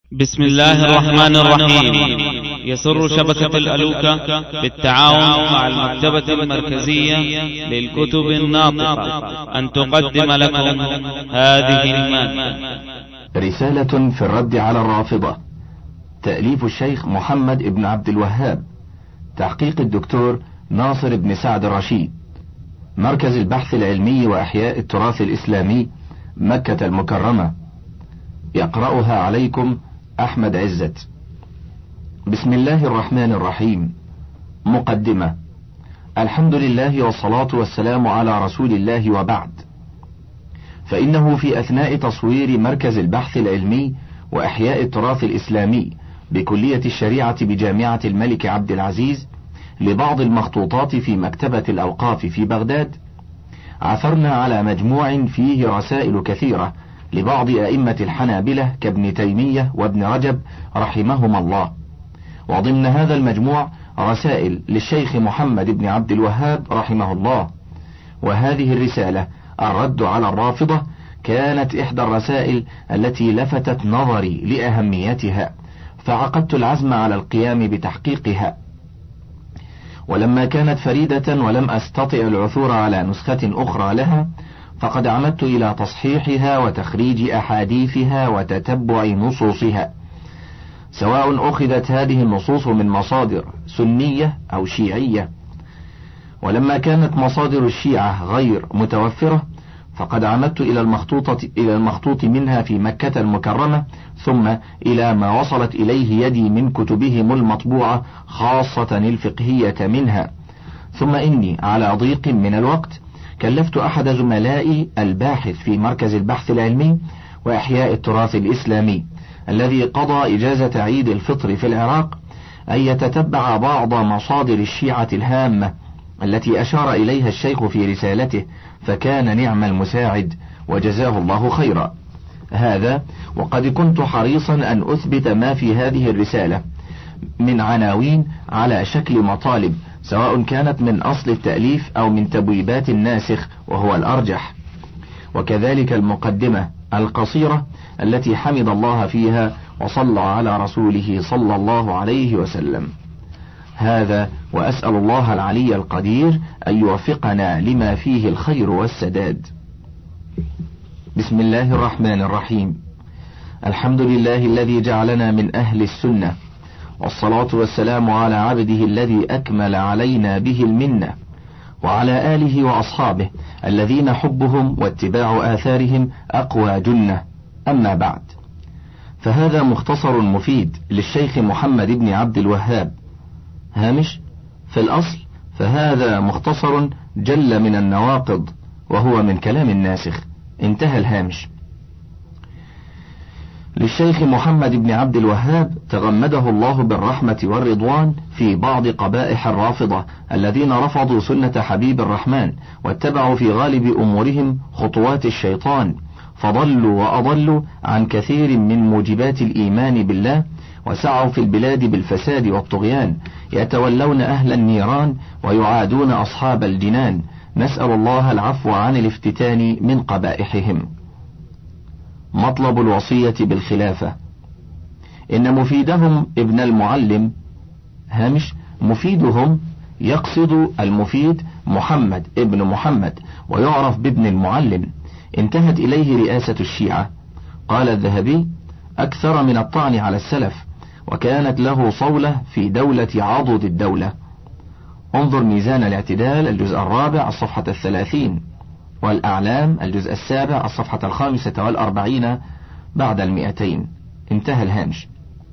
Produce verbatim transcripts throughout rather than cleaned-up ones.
بسم الله الرحمن الرحيم. يسر شبكة الألوكة بالتعاون مع المكتبة المركزية للكتب الناطقة أن تقدم لكم هذه المادة. رسالة في الرد على الرافضة، تأليف الشيخ محمد بن عبد الوهاب، تحقيق الدكتور ناصر بن سعد الرشيد، مركز البحث العلمي وإحياء التراث الإسلامي، مكة المكرمة. يقرأها عليكم أحمد عزت. بسم الله الرحمن الرحيم. مقدمة. الحمد لله والصلاة والسلام على رسول الله، وبعد، فإنه في أثناء تصوير مركز البحث العلمي وإحياء التراث الإسلامي بكلية الشريعة بجامعة الملك عبد العزيز لبعض المخطوطات في مكتبة الأوقاف في بغداد، عثرنا على مجموع فيه رسائل كثيرة لبعض أئمة الحنابلة كابن تيمية وابن رجب رحمهما الله، وضمن هذا المجموع رسائل للشيخ محمد بن عبد الوهاب رحمه الله. وهذه الرسالة الرد على الرافضة كانت إحدى الرسائل التي لفتت نظري لأهميتها، فعقدت العزم على القيام بتحقيقها. ولما كانت فريدة ولم أستطع العثور على نسخة أخرى لها، فقد عمدت إلى تصحيحها وتخريج أحاديثها وتتبع نصوصها، سواء أخذت هذه النصوص من مصادر سنية أو شيعية. ولما كانت مصادر الشيعة غير متوفرة، فقد عمدت إلى المخطوطة إلى المخطوط منها في مكة المكرمة، ثم إلى ما وصلت إليه يدي من كتبهم المطبوعة، خاصة الفقهية منها. ثم إني على ضيق من الوقت كلفت أحد زملائي الباحث في مركز البحث العلمي وإحياء التراث الإسلامي الذي قضى إجازة عيد الفطر في العراق أن يتتبع بعض مصادر الشيعة الهامة التي أشار إليها الشيخ في رسالته، فكان نعم المساعد وجزاه الله خيرا. هذا وقد كنت حريصا أن أثبت ما في هذه الرسالة من عناوين على شكل مطالب، سواء كانت من أصل التأليف أو من تبويبات الناسخ، وهو الأرجح. وكذلك المقدمة القصيرة التي حمد الله فيها وصلى على رسوله صلى الله عليه وسلم. هذا وأسأل الله العلي القدير أن يوفقنا لما فيه الخير والسداد. بسم الله الرحمن الرحيم. الحمد لله الذي جعلنا من أهل السنة، والصلاة والسلام على عبده الذي أكمل علينا به المنة، وعلى آله وأصحابه الذين حبهم واتباع آثارهم أقوى جنة. أما بعد، فهذا مختصر مفيد للشيخ محمد بن عبد الوهاب. هامش: في الأصل فهذا مختصر جل من النواقض، وهو من كلام الناسخ. انتهى الهامش. للشيخ محمد بن عبد الوهاب تغمده الله بالرحمة والرضوان في بعض قبائح الرافضة الذين رفضوا سنة حبيب الرحمن، واتبعوا في غالب أمورهم خطوات الشيطان، فضلوا وأضلوا عن كثير من موجبات الإيمان بالله، وسعوا في البلاد بالفساد والطغيان، يتولون أهل النيران ويعادون أصحاب الجنان. نسأل الله العفو عن الافتتان من قبائحهم. مطلب الوصية بالخلافة. إن مفيدهم ابن المعلم، هامش: مفيدهم يقصد المفيد محمد ابن محمد، ويعرف بابن المعلم، انتهت إليه رئاسة الشيعة. قال الذهبي: أكثر من الطعن على السلف، وكانت له صولة في دولة عضد الدولة. انظر ميزان الاعتدال الجزء الرابع الصفحة الثلاثين، والأعلام الجزء السابع الصفحة الخامسة والأربعين بعد المئتين. انتهى الهامش.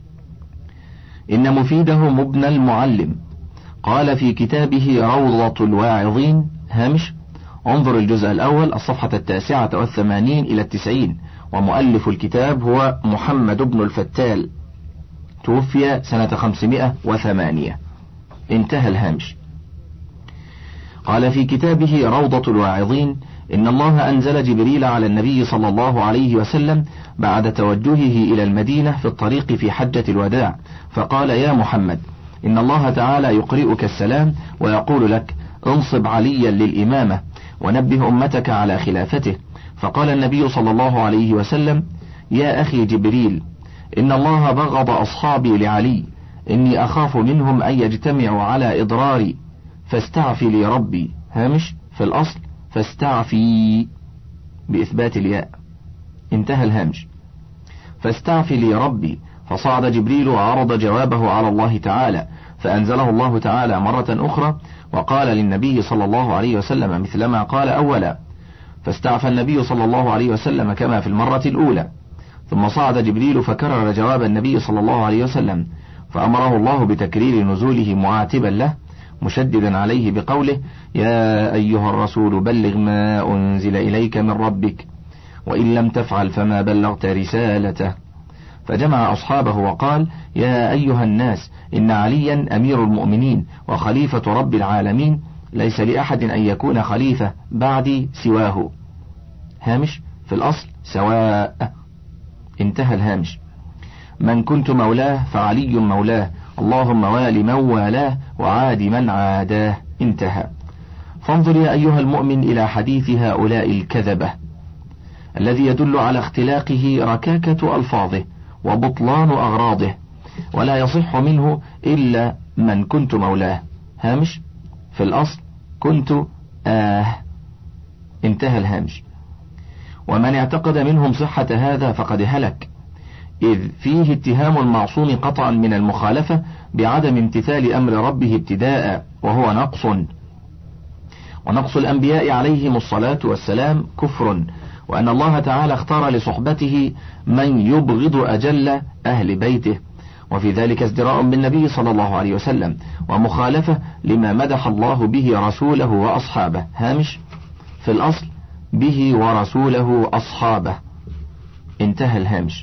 إن مفيدهم ابن المعلم قال في كتابه روضة الواعظين، هامش: انظر الجزء الأول الصفحة التاسعة والثمانين إلى التسعين، ومؤلف الكتاب هو محمد بن الفتال، توفي سنة خمسمائة وثمانية. انتهى الهامش. قال في كتابه روضة الواعظين: إن الله أنزل جبريل على النبي صلى الله عليه وسلم بعد توجهه إلى المدينة في الطريق في حجة الوداع، فقال: يا محمد، إن الله تعالى يقرئك السلام ويقول لك: انصب عليا للإمامة ونبه أمتك على خلافته. فقال النبي صلى الله عليه وسلم: يا أخي جبريل، إن الله بغض أصحابي لعلي، إني أخاف منهم أن يجتمعوا على إضراري، فاستعفي لي ربي. هامش في الأصل فاستعفي بإثبات الياء، انتهى الهامش. فاستعفي لي ربي. فصعد جبريل وعرض جوابه على الله تعالى، فأنزله الله تعالى مرة أخرى وقال للنبي صلى الله عليه وسلم مثلما قال أولا، فاستعفى النبي صلى الله عليه وسلم كما في المرة الأولى. ثم صعد جبريل فكرر جواب النبي صلى الله عليه وسلم، فأمره الله بتكرير نزوله معاتبا له مشددا عليه بقوله: يا أيها الرسول بلغ ما أنزل إليك من ربك، وإن لم تفعل فما بلغت رسالته. فجمع أصحابه وقال: يا أيها الناس، إن عليا أمير المؤمنين وخليفة رب العالمين، ليس لأحد أن يكون خليفة بعدي سواه. هامش في الأصل سواء، انتهى الهامش. من كنت مولاه فعلي مولاه، اللهم وال من والاه وعاد من عاداه، انتهى. فانظر يا أيها المؤمن إلى حديث هؤلاء الكذبة الذي يدل على اختلاقه ركاكة ألفاظه وبطلان أغراضه، ولا يصح منه إلا من كنت مولاه. هامش في الأصل كنت آه، انتهى الهامش. ومن اعتقد منهم صحة هذا فقد هلك، إذ فيه اتهام المعصوم قطعا من المخالفة بعدم امتثال أمر ربه ابتداء، وهو نقص، ونقص الأنبياء عليهم الصلاة والسلام كفر، وأن الله تعالى اختار لصحبته من يبغض أجل أهل بيته، وفي ذلك ازدراء بالنبي صلى الله عليه وسلم ومخالفة لما مدح الله به رسوله وأصحابه. هامش في الأصل به ورسوله أصحابه، انتهى الهامش.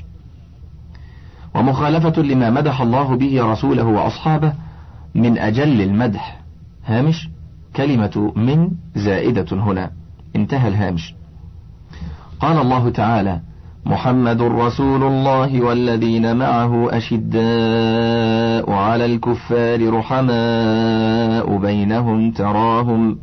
ومخالفة لما مدح الله به رسوله وأصحابه من أجل المدح. هامش كلمة من زائدة هنا، انتهى الهامش. قال الله تعالى: محمد رسول الله والذين معه أشداء على الكفار رحماء بينهم، تراهم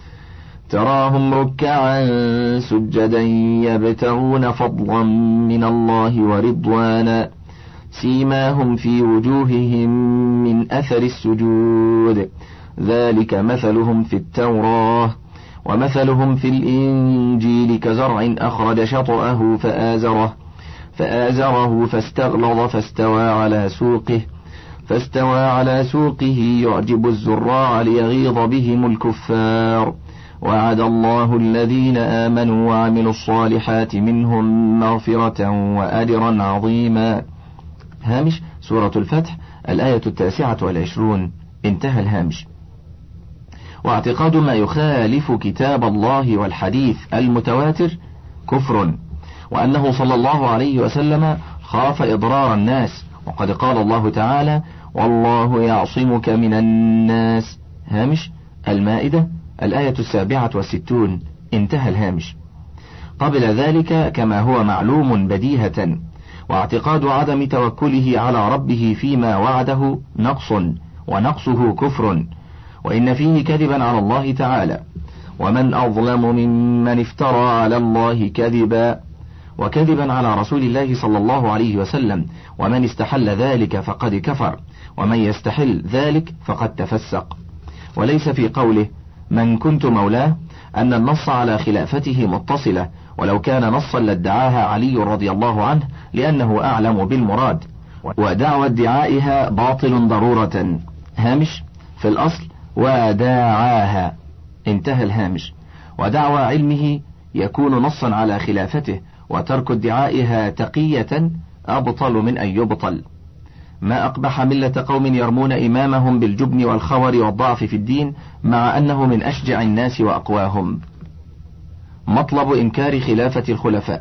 تراهم ركعا سجدا يبتغون فضلا من الله ورضوانا، سيماهم في وجوههم من أثر السجود، ذلك مثلهم في التوراة ومثلهم في الإنجيل كزرع أخرج شطأه فآزره فآزره فاستغلظ فاستوى على سوقه فاستوى على سوقه يعجب الزراع ليغيظ بهم الكفار، وعد الله الذين آمنوا وعملوا الصالحات منهم مغفرة وأجرا عظيما. هامش سورة الفتح الآية التاسعة والعشرون، انتهى الهامش. واعتقاد ما يخالف كتاب الله والحديث المتواتر كفر، وأنه صلى الله عليه وسلم خاف إضرار الناس، وقد قال الله تعالى: والله يعصمك من الناس. هامش المائدة الآية السابعة والستون، انتهى الهامش. قبل ذلك كما هو معلوم بديهة، واعتقاد عدم توكله على ربه فيما وعده نقص، ونقصه كفر، وإن فيه كذبا على الله تعالى، ومن أظلم ممن افترى على الله كذبا، وكذبا على رسول الله صلى الله عليه وسلم، ومن استحل ذلك فقد كفر، ومن يستحل ذلك فقد تفسق. وليس في قوله من كنت مولاه أن النص على خلافته متصلة، ولو كان نصا لادعاها علي رضي الله عنه، لأنه أعلم بالمراد، ودعوى ادعائها باطل ضرورة. هامش في الأصل وداعاها، انتهى الهامش. ودعوى علمه يكون نصا على خلافته، وترك ادعائها تقية أبطل من أن يبطل. ما أقبح ملة قوم يرمون إمامهم بالجبن والخور والضعف في الدين، مع أنه من أشجع الناس وأقواهم. مطلب إنكار خلافة الخلفاء،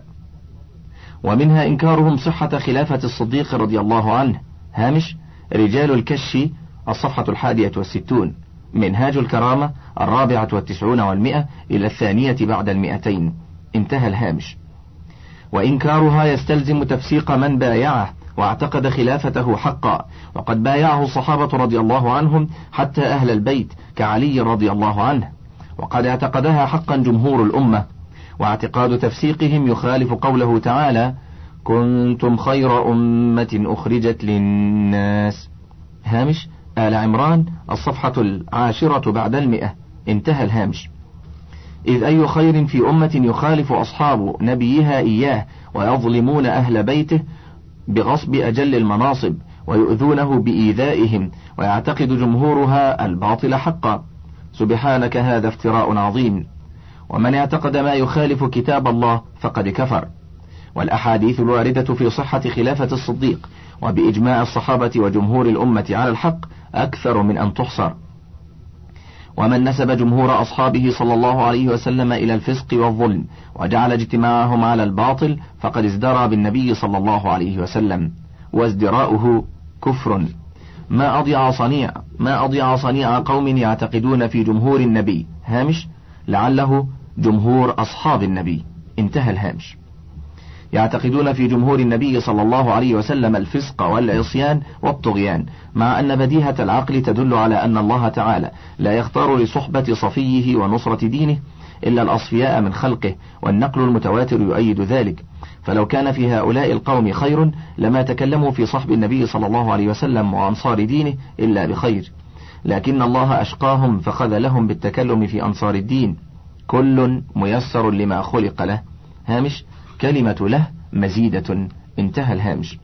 ومنها إنكارهم صحة خلافة الصديق رضي الله عنه. هامش رجال الكش الصفحة الحادية والستون، منهاج الكرامة الرابعة والتسعون والمئة إلى الثانية بعد المئتين، انتهى الهامش. وإنكارها يستلزم تفسيق من بايعه واعتقد خلافته حقا، وقد بايعه الصحابة رضي الله عنهم حتى أهل البيت كعلي رضي الله عنه، وقد اعتقدها حقا جمهور الأمة. واعتقاد تفسيقهم يخالف قوله تعالى: كنتم خير أمة أخرجت للناس. هامش آل عمران الصفحة العاشرة بعد المئة. انتهى الهامش. إذ أي خير في أمة يخالف أصحاب نبيها إياه ويظلمون أهل بيته بغصب أجل المناصب ويؤذونه بإيذائهم ويعتقد جمهورها الباطل حقا. سبحانك هذا افتراء عظيم. ومن اعتقد ما يخالف كتاب الله فقد كفر. والأحاديث الواردة في صحة خلافة الصديق وبإجماع الصحابة وجمهور الأمة على الحق أكثر من أن تحصر. ومن نسب جمهور أصحابه صلى الله عليه وسلم إلى الفسق والظلم وجعل اجتماعهم على الباطل فقد ازدرى بالنبي صلى الله عليه وسلم، وازدراؤه كفر. ما أضيع صنيع ما أضيع صنيع قوم يعتقدون في جمهور النبي. هامش لعله جمهور أصحاب النبي. انتهى الهامش. يعتقدون في جمهور النبي صلى الله عليه وسلم الفسق والعصيان والطغيان، مع أن بديهة العقل تدل على أن الله تعالى لا يختار لصحبة صفيه ونصرة دينه إلا الأصفياء من خلقه، والنقل المتواتر يؤيد ذلك. فلو كان في هؤلاء القوم خير لما تكلموا في صحب النبي صلى الله عليه وسلم وأنصار دينه إلا بخير، لكن الله أشقاهم فخذلهم بالتكلم في أنصار الدين. كل ميسر لما خلق له. هامش كلمة له مزيدة. انتهى الهامش.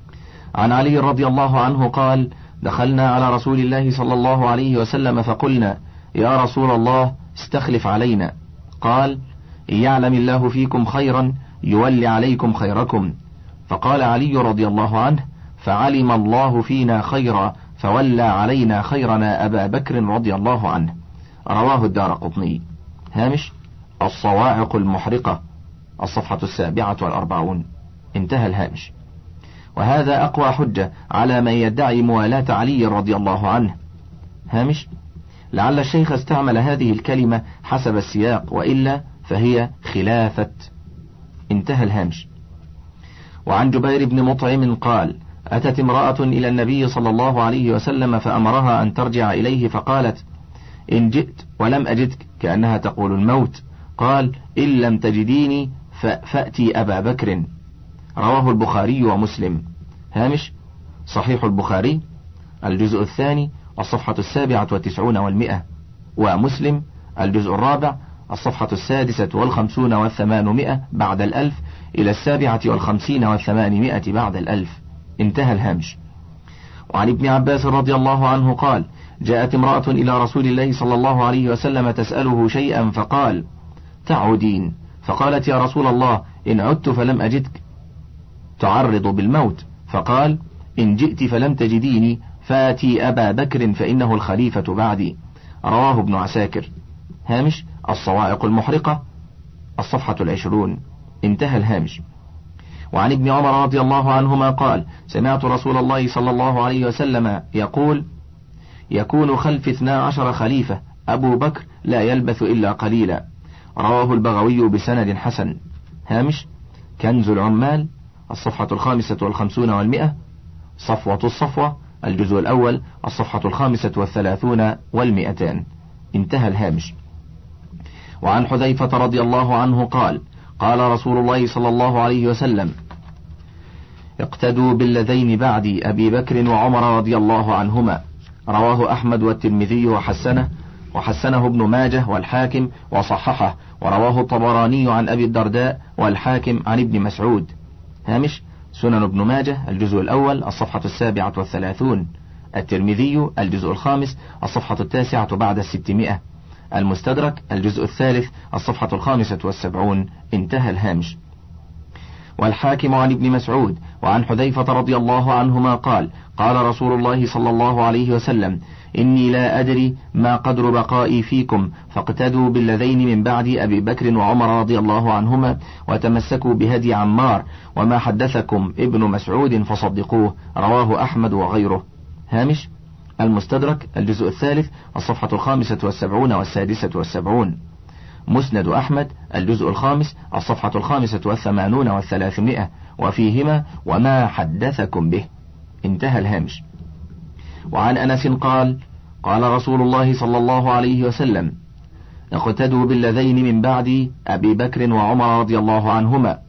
عن علي رضي الله عنه قال: دخلنا على رسول الله صلى الله عليه وسلم فقلنا: يا رسول الله استخلف علينا. قال: إن يعلم الله فيكم خيرا يولي عليكم خيركم. فقال علي رضي الله عنه: فعلم الله فينا خيرا فولى علينا خيرنا أبا بكر رضي الله عنه. رواه الدارقطني. هامش الصواعق المحرقة الصفحة السابعة والأربعون. انتهى الهامش. وهذا أقوى حجة على من يدعي موالاة علي رضي الله عنه. هامش لعل الشيخ استعمل هذه الكلمة حسب السياق، وإلا فهي خلافة. انتهى الهامش. وعن جبير بن مطعم قال: أتت امرأة إلى النبي صلى الله عليه وسلم فأمرها أن ترجع إليه، فقالت: إن جئت ولم أجدك، كأنها تقول الموت. قال: إن لم تجديني فأتي أبا بكر. رواه البخاري ومسلم. هامش صحيح البخاري الجزء الثاني الصفحة السابعة والتسعون والمئة، ومسلم الجزء الرابع الصفحة السادسة والخمسون والثمانمائة بعد الألف إلى السابعة والخمسين والثمانمائة بعد الألف. انتهى الهامش. وعن ابن عباس رضي الله عنه قال: جاءت امرأة إلى رسول الله صلى الله عليه وسلم تسأله شيئا، فقال: تعودين؟ فقالت: يا رسول الله إن عدت فلم أجدك تعرض بالموت. فقال: إن جئت فلم تجديني فاتي أبا بكر فإنه الخليفة بعدي. رواه ابن عساكر. هامش الصواعق المحرقة الصفحة العشرون. انتهى الهامش. وعن ابن عمر رضي الله عنهما قال: سمعت رسول الله صلى الله عليه وسلم يقول: يكون خلف اثنا عشر خليفة، أبو بكر لا يلبث إلا قليلا. رواه البغوي بسند حسن. هامش كنز العمال الصفحة الخامسة والخمسون والمئة، صفوة الصفوة الجزء الأول الصفحة الخامسة والثلاثون والمئتان. انتهى الهامش. وعن حذيفة رضي الله عنه قال: قال رسول الله صلى الله عليه وسلم: اقتدوا بالذين بعدي أبي بكر وعمر رضي الله عنهما. رواه أحمد والترمذي وحسنه وحسنه ابن ماجه والحاكم وصححه، ورواه الطبراني عن أبي الدرداء والحاكم عن ابن مسعود. هامش سنن ابن ماجه الجزء الأول الصفحة السابعة والثلاثون، الترمذي الجزء الخامس الصفحة التاسعة بعد الستمائة، المستدرك الجزء الثالث الصفحة الخامسة والسبعون. انتهى الهامش. والحاكم عن ابن مسعود وعن حذيفة رضي الله عنهما قال: قال رسول الله صلى الله عليه وسلم: إني لا أدري ما قدر بقائي فيكم، فاقتدوا بالذين من بعد أبي بكر وعمر رضي الله عنهما، وتمسكوا بهدي عمار، وما حدثكم ابن مسعود فصدقوه. رواه أحمد وغيره. هامش المستدرك الجزء الثالث الصفحة الخامسة والسبعون والسادسة والسبعون، مسند أحمد الجزء الخامس الصفحة الخامسة والثمانون والثلاثمائة، وفيهما وما حدثكم به. انتهى الهامش. وعن أنس قال: قال رسول الله صلى الله عليه وسلم: اقتدوا بالذين من بعدي أبي بكر وعمر رضي الله عنهما،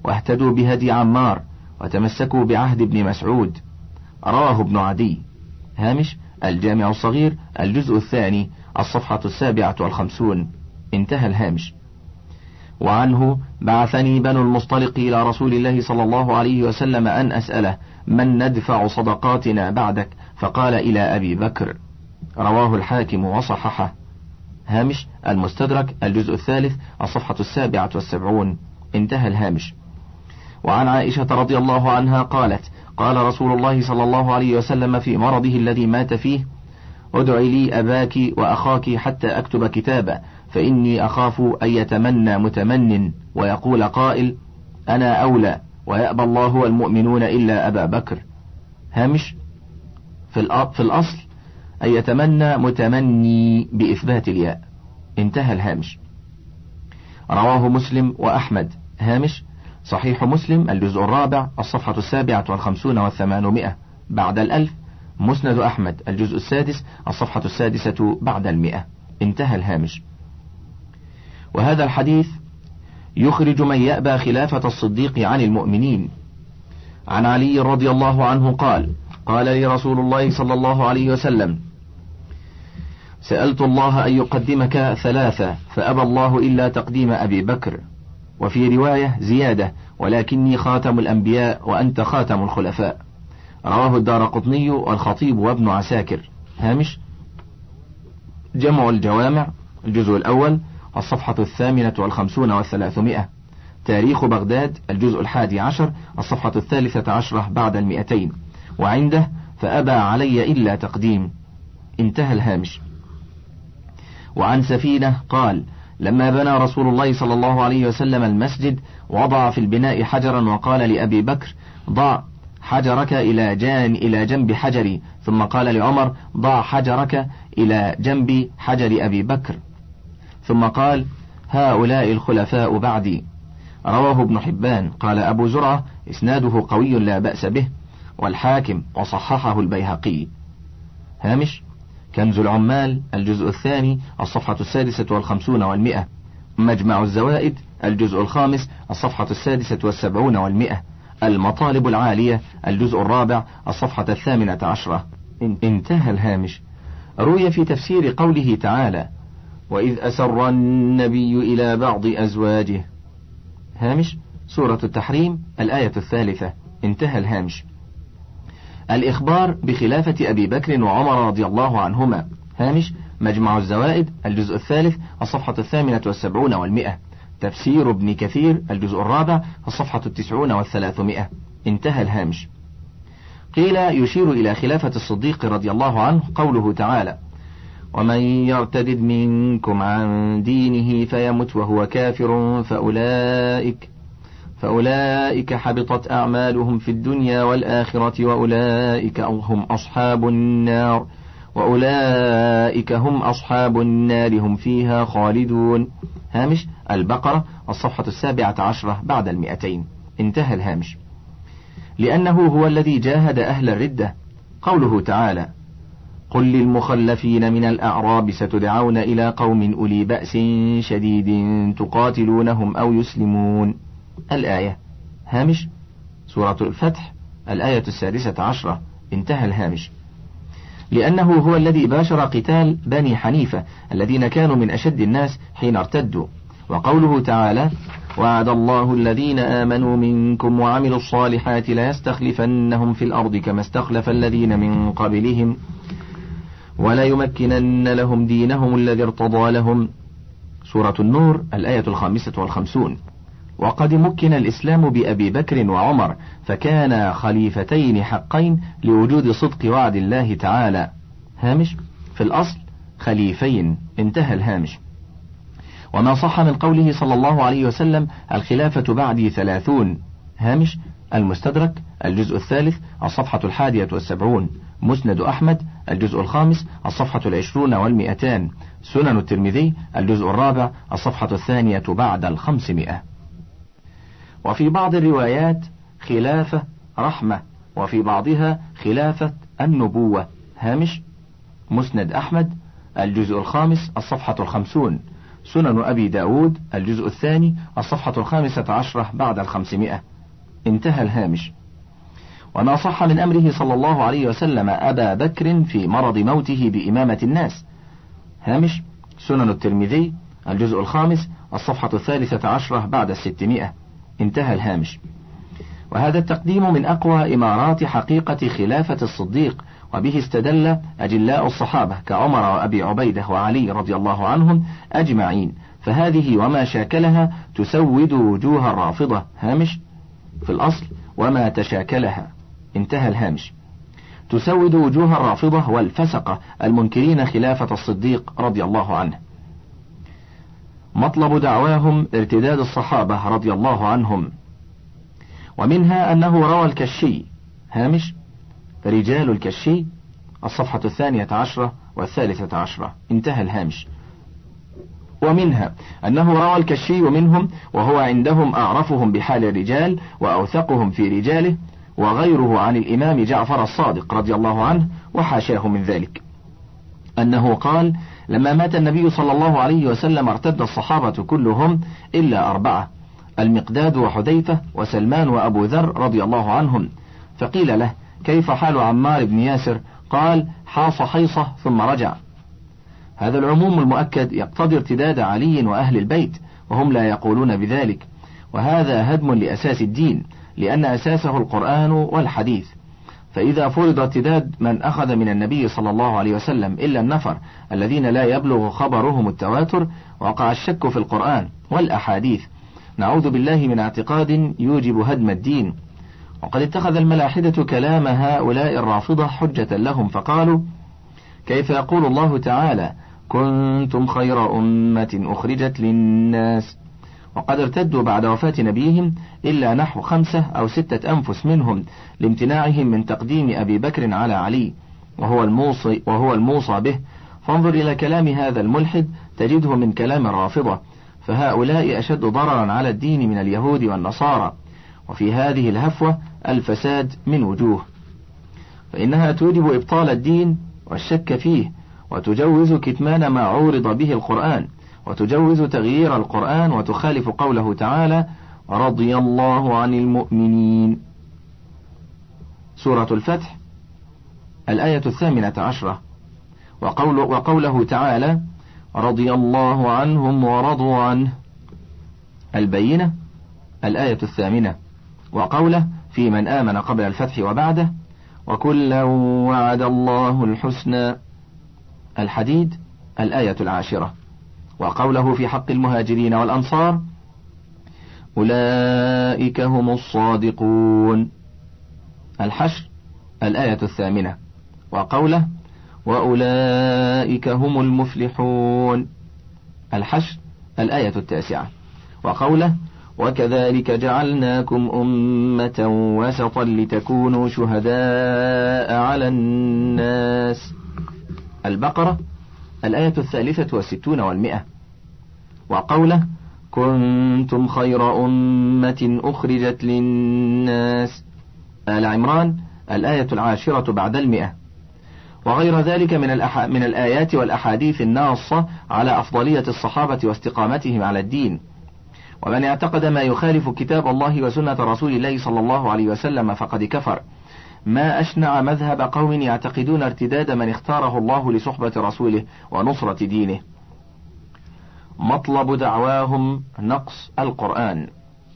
واهتدوا بهدي عمار وتمسكوا بعهد ابن مسعود. رواه ابن عدي. هامش الجامع الصغير الجزء الثاني الصفحة السابعة والخمسون. انتهى الهامش. وعنه: بعثني بنو المصطلق إلى رسول الله صلى الله عليه وسلم أن أسأله: من ندفع صدقاتنا بعدك؟ فقال: إلى أبي بكر. رواه الحاكم وصححه. هامش المستدرك الجزء الثالث الصفحة السابعة والسبعون. انتهى الهامش. وعن عائشة رضي الله عنها قالت: قال رسول الله صلى الله عليه وسلم في مرضه الذي مات فيه: ادعي لي أباك وأخاك حتى أكتب كتابا، فإني أخاف أن يتمنى متمن ويقول قائل: أنا أولى، ويأبى الله والمؤمنون إلا أبا بكر. هامش في الأصل أن يتمنى متمني بإثبات الياء. انتهى الهامش. رواه مسلم وأحمد. هامش صحيح مسلم الجزء الرابع الصفحة السابعة والخمسون والثمانمائة بعد الألف. مسند أحمد الجزء السادس الصفحة السادسة بعد المئة. انتهى الهامش. وهذا الحديث يخرج من يأبى خلافة الصديق عن المؤمنين. عن علي رضي الله عنه قال: قال لي رسول الله صلى الله عليه وسلم: سألت الله أن يقدمك ثلاثة فأبى الله إلا تقديم أبي بكر. وفي رواية زيادة: ولكني خاتم الأنبياء وأنت خاتم الخلفاء. رواه الدارقطني والخطيب وابن عساكر. هامش جمع الجوامع الجزء الأول الصفحة الثامنة والخمسون والثلاثمائة. تاريخ بغداد الجزء الحادي عشر الصفحة الثالثة عشرة بعد المئتين. وعنده: فأبى علي إلا تقديم. انتهى الهامش. وعن سفينة قال: لما بنى رسول الله صلى الله عليه وسلم المسجد وضع في البناء حجرا وقال لأبي بكر: ضع حجرك إلى جان إلى جنب حجري، ثم قال لعمر: ضع حجرك إلى جنب حجر أبي بكر، ثم قال: هؤلاء الخلفاء بعدي. رواه ابن حبان. قال أبو زرعة: إسناده قوي لا بأس به. والحاكم وصححه البيهقي. هامش كنز العمال الجزء الثاني الصفحة السادسة والخمسون والمئة. مجمع الزوائد الجزء الخامس الصفحة السادسة والسبعون والمئة. المطالب العالية الجزء الرابع الصفحة الثامنة عشرة. انتهى الهامش. روي في تفسير قوله تعالى: وإذ أسر النبي إلى بعض أزواجه. هامش سورة التحريم الآية الثالثة. انتهى الهامش. الإخبار بخلافة أبي بكر وعمر رضي الله عنهما. هامش مجمع الزوائد الجزء الثالث الصفحة الثامنة والسبعون والمئة. تفسير ابن كثير الجزء الرابع الصفحة التسعون والثلاثمائة. انتهى الهامش. قيل يشير إلى خلافة الصديق رضي الله عنه قوله تعالى: ومن يرتدد منكم عن دينه فيمت وهو كافر فأولئك فأولئك حبطت أعمالهم في الدنيا والآخرة وأولئك هم أصحاب النار وأولئك هم أصحاب النار هم فيها خالدون. هامش البقرة الصفحة السابعة عشرة بعد المئتين. انتهى الهامش. لأنه هو الذي جاهد أهل الردة. قوله تعالى: قل للمخلفين من الأعراب ستدعون إلى قوم أولي بأس شديد تقاتلونهم أو يسلمون. الآية. هامش سورة الفتح الآية السادسة عشرة. انتهى الهامش. لأنه هو الذي باشر قتال بني حنيفة الذين كانوا من أشد الناس حين ارتدوا. وقوله تعالى: وعد الله الذين آمنوا منكم وعملوا الصالحات ليستخلفنهم في الأرض كما استخلف الذين من قبلهم ولا يمكنن لهم دينهم الذي ارتضى لهم. سورة النور الآية الخامسة والخمسون. وقد مكن الإسلام بأبي بكر وعمر فكان خليفتين حقين لوجود صدق وعد الله تعالى. هامش في الأصل خليفين. انتهى الهامش. وما صح من قوله صلى الله عليه وسلم: الخلافة بعدي ثلاثون. هامش المستدرك الجزء الثالث الصفحة الحادية والسبعون. مسند أحمد الجزء الخامس الصفحة العشرون والمئتان. سنن الترمذي الجزء الرابع الصفحة الثانية بعد الخمسمائة. وفي بعض الروايات خلافة رحمة، وفي بعضها خلافة النبوة. هامش مسند أحمد الجزء الخامس الصفحة الخمسون. سنن أبي داود الجزء الثاني الصفحة الخامسة عشرة بعد الخمسمائة. انتهى الهامش. وما صح من أمره صلى الله عليه وسلم أبا بكر في مرض موته بإمامة الناس. هامش سنن الترمذي الجزء الخامس الصفحة الثالثة عشرة بعد الستمائة. انتهى الهامش. وهذا التقديم من أقوى إمارات حقيقة خلافة الصديق، وبه استدل أجلاء الصحابة كعمر وأبي عبيدة وعلي رضي الله عنهم أجمعين، فهذه وما شاكلها تسود وجوه الرافضة. هامش في الأصل وما تشاكلها. انتهى الهامش. تسود وجوه الرافضة والفسقة المنكرين خلافة الصديق رضي الله عنه. مطلب دعواهم ارتداد الصحابة رضي الله عنهم، ومنها أنه روى الكشي. هامش رجال الكشي الصفحة الثانية عشرة والثالثة عشرة. انتهى الهامش. ومنها أنه روى الكشي منهم وهو عندهم أعرفهم بحال الرجال وأوثقهم في رجاله، وغيره عن الإمام جعفر الصادق رضي الله عنه وحاشاه من ذلك، أنه قال: لما مات النبي صلى الله عليه وسلم ارتد الصحابة كلهم إلا أربعة: المقداد وحذيفة وسلمان وأبو ذر رضي الله عنهم. فقيل له: كيف حال عمار بن ياسر؟ قال: حاص حيصة ثم رجع. هذا العموم المؤكد يقتضي ارتداد علي وأهل البيت، وهم لا يقولون بذلك، وهذا هدم لأساس الدين، لأن أساسه القرآن والحديث. فإذا فرض ارتداد من أخذ من النبي صلى الله عليه وسلم إلا النفر الذين لا يبلغ خبرهم التواتر، وقع الشك في القرآن والأحاديث. نعوذ بالله من اعتقاد يوجب هدم الدين. وقد اتخذ الملاحدة كلام هؤلاء الرافضة حجة لهم، فقالوا: كيف يقول الله تعالى: كنتم خير أمة أخرجت للناس، وقد ارتدوا بعد وفاة نبيهم إلا نحو خمسة أو ستة أنفس منهم لامتناعهم من تقديم أبي بكر على علي، وهو الموصي, وهو الموصى به. فانظر إلى كلام هذا الملحد تجده من كلام الرافضة، فهؤلاء أشد ضررا على الدين من اليهود والنصارى. وفي هذه الهفوة الفساد من وجوه، فإنها توجب إبطال الدين والشك فيه، وتجوز كتمان ما عورض به القرآن، وتجوز تغيير القرآن، وتخالف قوله تعالى: رضي الله عن المؤمنين. سورة الفتح الآية الثامنة عشرة. وقول وقوله تعالى: رضي الله عنهم ورضوا عنه. البينة الآية الثامنة. وقوله: في من آمن قبل الفتح وبعده: وكلا وعد الله الحسنى. الحديد الآية العاشرة. وقوله في حق المهاجرين والأنصار: أولئك هم الصادقون. الحشر الآية الثامنة. وقوله: وأولئك هم المفلحون. الحشر الآية التاسعة. وقوله: وكذلك جعلناكم أمة وسطا لتكونوا شهداء على الناس. البقرة الآية الثالثة والستون والمئة. وقوله: كنتم خير أمة أخرجت للناس. آل عمران الآية العاشرة بعد المئة. وغير ذلك من, الأح... من الآيات والأحاديث الناصة على أفضلية الصحابة واستقامتهم على الدين. ومن اعتقد ما يخالف كتاب الله وسنة رسول الله صلى الله عليه وسلم فقد كفر. ما أشنع مذهب قوم يعتقدون ارتداد من اختاره الله لصحبة رسوله ونصرة دينه. مطلب دعواهم نقص القرآن،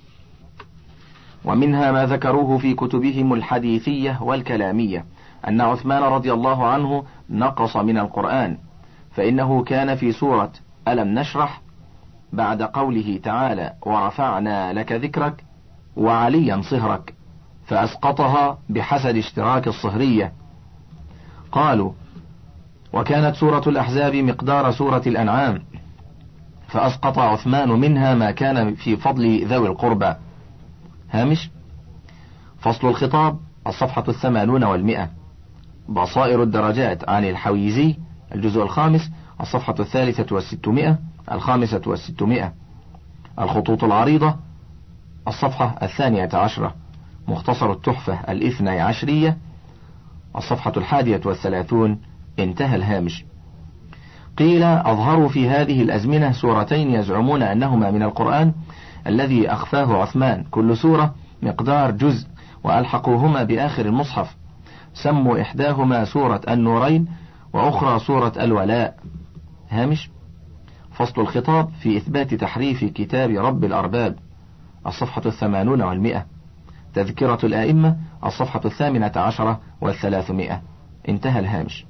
ومنها ما ذكروه في كتبهم الحديثية والكلامية أن عثمان رضي الله عنه نقص من القرآن، فإنه كان في سورة ألم نشرح بعد قوله تعالى: ورفعنا لك ذكرك، وعليا صهرك، فأسقطها بحسد اشتراك الصهرية. قالوا: وكانت سورة الأحزاب مقدار سورة الأنعام، فأسقط عثمان منها ما كان في فضل ذوي القربى. هامش فصل الخطاب الصفحة الثمانون والمئة. بصائر الدرجات عن الحويزي الجزء الخامس الصفحة الثالثة والستمائة الخامسة والستمائة. الخطوط العريضة الصفحة الثانية عشرة. مختصر التحفة الاثنى عشرية الصفحة الحادية والثلاثون. انتهى الهامش. قيل أظهروا في هذه الأزمنة سورتين يزعمون أنهما من القرآن الذي أخفاه عثمان، كل سورة مقدار جزء، وألحقوهما بآخر المصحف، سموا إحداهما سورة النورين وأخرى سورة الولاء. هامش: فصل الخطاب في إثبات تحريف كتاب رب الأرباب، الصفحة الثمانون والمئة. تذكرة الآئمة، الصفحة الثامنة عشرة والثلاثمائة. انتهى الهامش.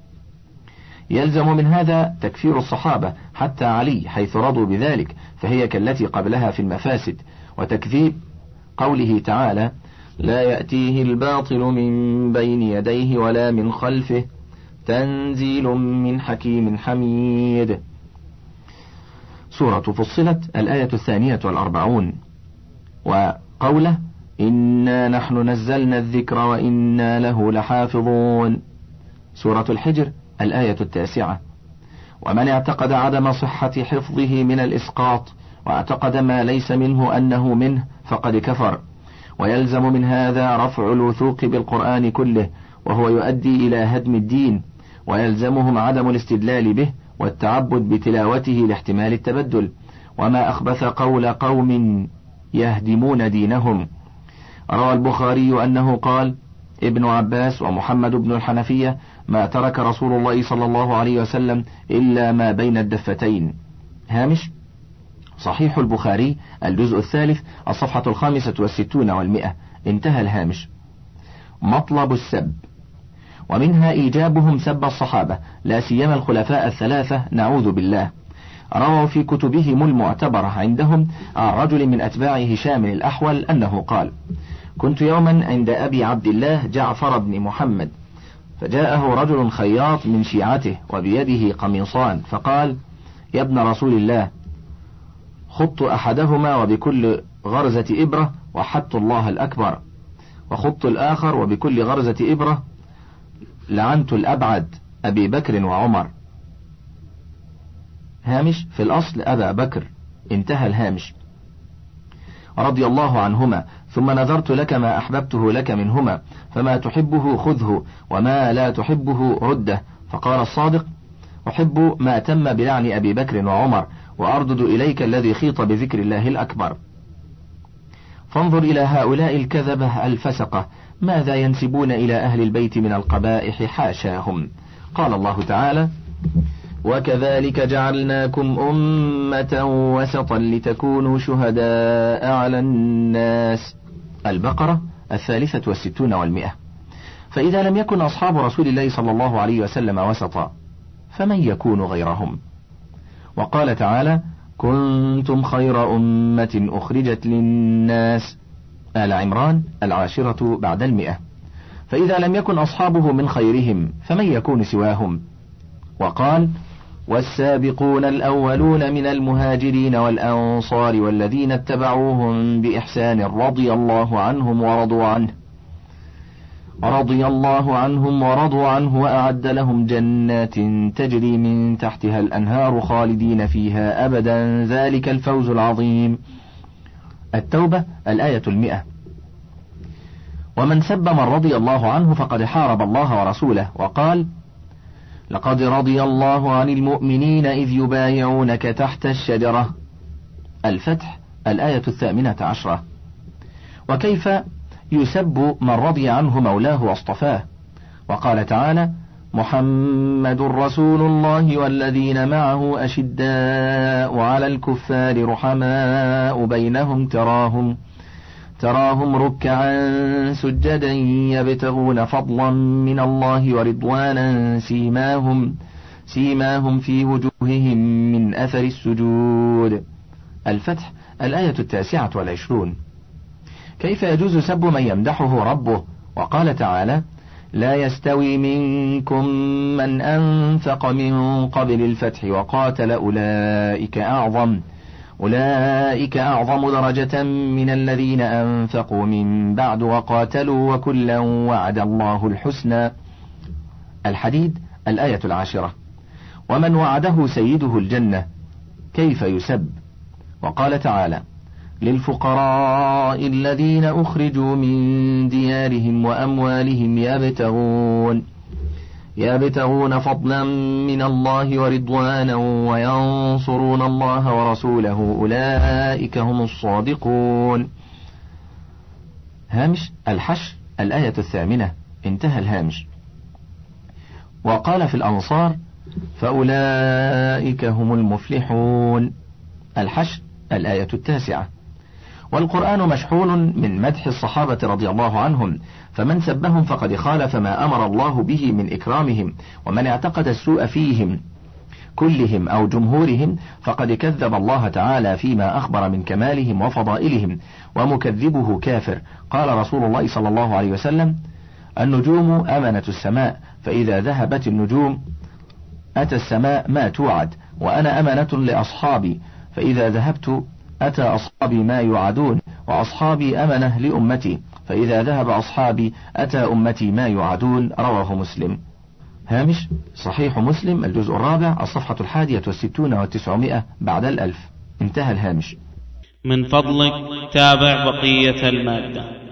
يلزم من هذا تكفير الصحابة حتى علي حيث رضوا بذلك، فهي كالتي قبلها في المفاسد، وتكذيب قوله تعالى: لا يأتيه الباطل من بين يديه ولا من خلفه تنزيل من حكيم حميد. سورة فصلت، الآية الثانية والأربعون. وقوله: إنا نحن نزلنا الذكر وإنا له لحافظون. سورة الحجر، الآية التاسعة. ومن اعتقد عدم صحة حفظه من الإسقاط واعتقد ما ليس منه أنه منه فقد كفر، ويلزم من هذا رفع الوثوق بالقرآن كله، وهو يؤدي إلى هدم الدين، ويلزمهم عدم الاستدلال به والتعبد بتلاوته لاحتمال التبدل، وما أخبث قول قوم يهدمون دينهم. روى البخاري أنه قال: ابن عباس ومحمد بن الحنفية: ما ترك رسول الله صلى الله عليه وسلم إلا ما بين الدفتين. هامش: صحيح البخاري، الجزء الثالث، الصفحة الخامسة والستون والمئة. انتهى الهامش. مطلب السب، ومنها إيجابهم سب الصحابة، لا سيما الخلفاء الثلاثة نعوذ بالله. رووا في كتبهم المعتبرة عندهم عن رجل من أتباع هشام الأحول أنه قال: كنت يوما عند أبي عبد الله جعفر بن محمد، فجاءه رجل خياط من شيعته وبيده قميصان، فقال: يا ابن رسول الله، خط أحدهما وبكل غرزة إبرة وحدت الله الأكبر، وخط الآخر وبكل غرزة إبرة لعنت الأبعد أبي بكر وعمر. هامش: في الأصل أبا بكر. انتهى الهامش. رضي الله عنهما، ثم نذرت لك ما أحببته لك منهما، فما تحبه خذه وما لا تحبه رده. فقال الصادق: أحب ما تم بلعن أبي بكر وعمر، وأردد إليك الذي خيط بذكر الله الأكبر. فانظر إلى هؤلاء الكذبة الفسقة ماذا ينسبون إلى أهل البيت من القبائح، حاشاهم. قال الله تعالى: وكذلك جعلناكم أمة وسطا لتكونوا شهداء على الناس. البقرة، الثالثة والستون والمئة. فإذا لم يكن أصحاب رسول الله صلى الله عليه وسلم وسطا، فمن يكون غيرهم؟ وقال تعالى: كنتم خير أمة أخرجت للناس. آل عمران، العاشرة بعد المئة. فإذا لم يكن أصحابه من خيرهم، فمن يكون سواهم؟ وقال: والسابقون الأولون من المهاجرين والأنصار والذين اتبعوهم بإحسان رضي الله عنهم ورضوا عنه رضي الله عنهم ورضوا عنه وأعد لهم جنات تجري من تحتها الأنهار خالدين فيها أبدا ذلك الفوز العظيم. التوبة، الآية المئة. ومن سب من رضي الله عنه فقد حارب الله ورسوله، وقال: لقد رضي الله عن المؤمنين إذ يبايعونك تحت الشجرة. الفتح، الآية الثامنة عشرة. وكيف يسب من رضي عنه مولاه واصطفاه؟ وقال تعالى: محمد رسول الله والذين معه أشداء على الكفار رحماء بينهم تراهم تراهم ركعا سجدا يبتغون فضلا من الله ورضوانا سيماهم سيماهم في وجوههم من أثر السجود. الفتح، الآية التاسعة والعشرون. كيف يجوز سب من يمدحه ربه؟ وقال تعالى: لا يستوي منكم من أنفق من قبل الفتح وقاتل أولئك أعظم أولئك أعظم درجة من الذين أنفقوا من بعد وقاتلوا وكلا وعد الله الحسنى. الحديد، الآية العاشرة. ومن وعده سيده الجنة كيف يسب؟ وقال تعالى: للفقراء الذين أخرجوا من ديارهم وأموالهم يبتغون يبتغون فضلا من الله ورضوانا وينصرون الله ورسوله أولئك هم الصادقون. هامش الحشر الآية الثامنة، انتهى الهامش. وقال في الأنصار فأولئك هم المفلحون. الحشر الآية التاسعة. والقرآن مشحون من مدح الصحابة رضي الله عنهم، فمن سبهم فقد خالف ما أمر الله به من إكرامهم، ومن اعتقد السوء فيهم كلهم أو جمهورهم فقد كذب الله تعالى فيما أخبر من كمالهم وفضائلهم، ومكذبه كافر. قال رسول الله صلى الله عليه وسلم: النجوم أمنة السماء، فإذا ذهبت النجوم أتى السماء ما توعد، وأنا أمنة لأصحابي، فإذا ذهبت أتى أصحابي ما يوعدون، وأصحابي أمنة لأمتي، فإذا ذهب أصحابي أتى أمتي ما يوعدون. رواه مسلم. هامش صحيح مسلم الجزء الرابع الصفحة الحادية والستون والتسعمائة بعد الألف، انتهى الهامش. من فضلك تابع بقية المادة.